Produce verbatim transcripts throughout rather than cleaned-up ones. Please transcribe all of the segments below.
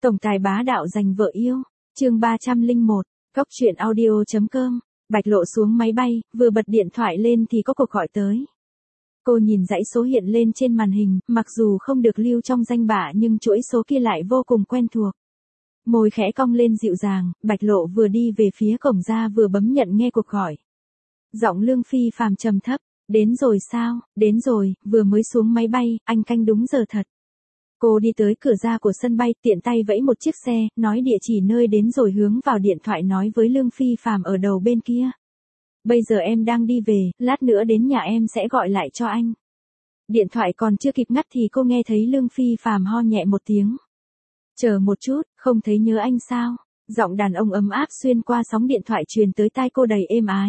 Tổng tài bá đạo giành vợ yêu, chương ba trăm lẻ một, Cốc truyện audio.com, Bạch Lộ xuống máy bay, vừa bật điện thoại lên thì có cuộc gọi tới. Cô nhìn dãy số hiện lên trên màn hình, mặc dù không được lưu trong danh bạ nhưng chuỗi số kia lại vô cùng quen thuộc. Môi khẽ cong lên dịu dàng, Bạch Lộ vừa đi về phía cổng ra vừa bấm nhận nghe cuộc gọi. Giọng Lương Phi Phàm trầm thấp, đến rồi sao, đến rồi, vừa mới xuống máy bay, anh canh đúng giờ thật. Cô đi tới cửa ra của sân bay, tiện tay vẫy một chiếc xe, nói địa chỉ nơi đến rồi hướng vào điện thoại nói với Lương Phi Phàm ở đầu bên kia. Bây giờ em đang đi về, lát nữa đến nhà em sẽ gọi lại cho anh. Điện thoại còn chưa kịp ngắt thì cô nghe thấy Lương Phi Phàm ho nhẹ một tiếng. Chờ một chút, không thấy nhớ anh sao? Giọng đàn ông ấm áp xuyên qua sóng điện thoại truyền tới tai cô đầy êm ái.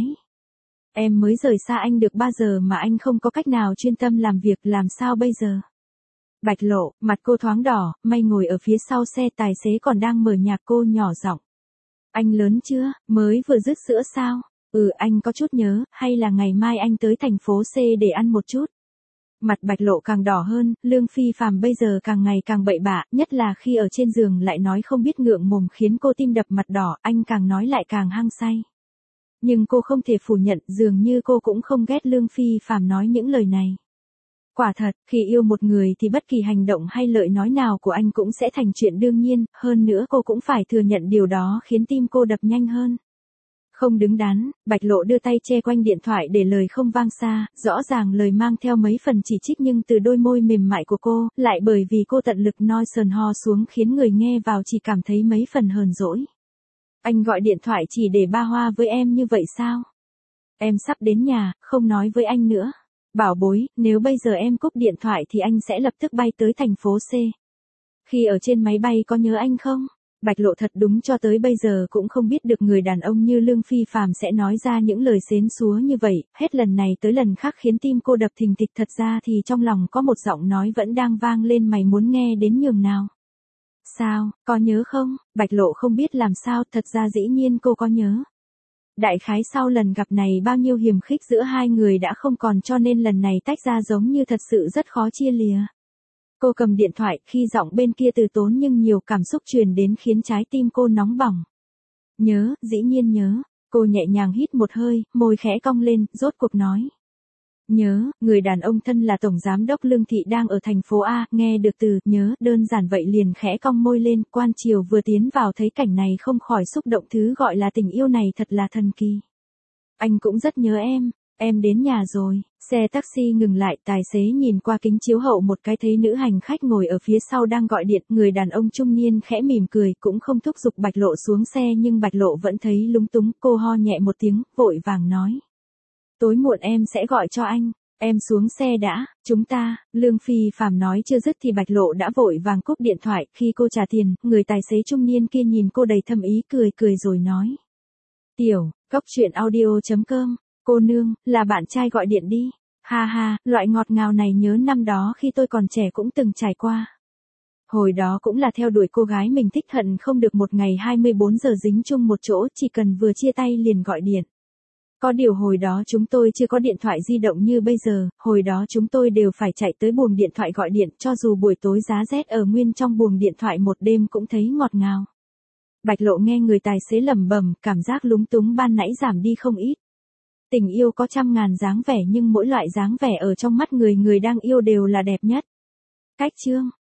Em mới rời xa anh được ba giờ mà anh không có cách nào chuyên tâm làm việc, làm sao bây giờ? Bạch Lộ, mặt cô thoáng đỏ, may ngồi ở phía sau xe, tài xế còn đang mở nhạc, cô nhỏ giọng. Anh lớn chưa, mới vừa dứt sữa sao? Ừ, anh có chút nhớ, hay là ngày mai anh tới thành phố C để ăn một chút? Mặt Bạch Lộ càng đỏ hơn, Lương Phi Phàm bây giờ càng ngày càng bậy bạ, nhất là khi ở trên giường lại nói không biết ngượng mồm khiến cô tim đập mặt đỏ, anh càng nói lại càng hăng say. Nhưng cô không thể phủ nhận, dường như cô cũng không ghét Lương Phi Phàm nói những lời này. Quả thật, khi yêu một người thì bất kỳ hành động hay lời nói nào của anh cũng sẽ thành chuyện đương nhiên, hơn nữa cô cũng phải thừa nhận điều đó khiến tim cô đập nhanh hơn. Không đứng đắn, Bạch Lộ đưa tay che quanh điện thoại để lời không vang xa, rõ ràng lời mang theo mấy phần chỉ trích nhưng từ đôi môi mềm mại của cô, lại bởi vì cô tận lực noi sờn ho xuống khiến người nghe vào chỉ cảm thấy mấy phần hờn dỗi. Anh gọi điện thoại chỉ để ba hoa với em như vậy sao? Em sắp đến nhà, không nói với anh nữa. Bảo bối, nếu bây giờ em cúp điện thoại thì anh sẽ lập tức bay tới thành phố C. Khi ở trên máy bay có nhớ anh không? Bạch Lộ thật đúng cho tới bây giờ cũng không biết được người đàn ông như Lương Phi Phàm sẽ nói ra những lời xến xúa như vậy, hết lần này tới lần khác khiến tim cô đập thình thịch, thật ra thì trong lòng có một giọng nói vẫn đang vang lên, mày muốn nghe đến nhường nào. Sao, có nhớ không? Bạch Lộ không biết làm sao, thật ra dĩ nhiên cô có nhớ. Đại khái sau lần gặp này bao nhiêu hiềm khích giữa hai người đã không còn, cho nên lần này tách ra giống như thật sự rất khó chia lìa. Cô cầm điện thoại, khi giọng bên kia từ tốn nhưng nhiều cảm xúc truyền đến khiến trái tim cô nóng bỏng. Nhớ, dĩ nhiên nhớ. Cô nhẹ nhàng hít một hơi, môi khẽ cong lên, rốt cuộc nói. Nhớ, người đàn ông thân là Tổng Giám đốc Lương Thị đang ở thành phố A, nghe được từ nhớ đơn giản vậy liền khẽ cong môi lên, quan triều vừa tiến vào thấy cảnh này không khỏi xúc động, thứ gọi là tình yêu này thật là thần kỳ. Anh cũng rất nhớ em, em đến nhà rồi. Xe taxi ngừng lại, tài xế nhìn qua kính chiếu hậu một cái thấy nữ hành khách ngồi ở phía sau đang gọi điện, người đàn ông trung niên khẽ mỉm cười, cũng không thúc giục Bạch Lộ xuống xe nhưng Bạch Lộ vẫn thấy lúng túng, cô ho nhẹ một tiếng, vội vàng nói. Tối muộn em sẽ gọi cho anh, em xuống xe đã, chúng ta, Lương Phi Phàm nói chưa dứt thì Bạch Lộ đã vội vàng cúp điện thoại, khi cô trả tiền, người tài xế trung niên kia nhìn cô đầy thâm ý, cười cười rồi nói. Tiểu, Cốc truyện audio.com, cô nương, là bạn trai gọi điện đi, ha ha, loại ngọt ngào này nhớ năm đó khi tôi còn trẻ cũng từng trải qua. Hồi đó cũng là theo đuổi cô gái mình thích, hận không được một ngày hai mươi bốn giờ dính chung một chỗ, chỉ cần vừa chia tay liền gọi điện. Có điều hồi đó chúng tôi chưa có điện thoại di động như bây giờ, hồi đó chúng tôi đều phải chạy tới buồng điện thoại gọi điện, cho dù buổi tối giá rét ở nguyên trong buồng điện thoại một đêm cũng thấy ngọt ngào. Bạch Lộ nghe người tài xế lẩm bẩm, cảm giác lúng túng ban nãy giảm đi không ít. Tình yêu có trăm ngàn dáng vẻ nhưng mỗi loại dáng vẻ ở trong mắt người người đang yêu đều là đẹp nhất. Cách chương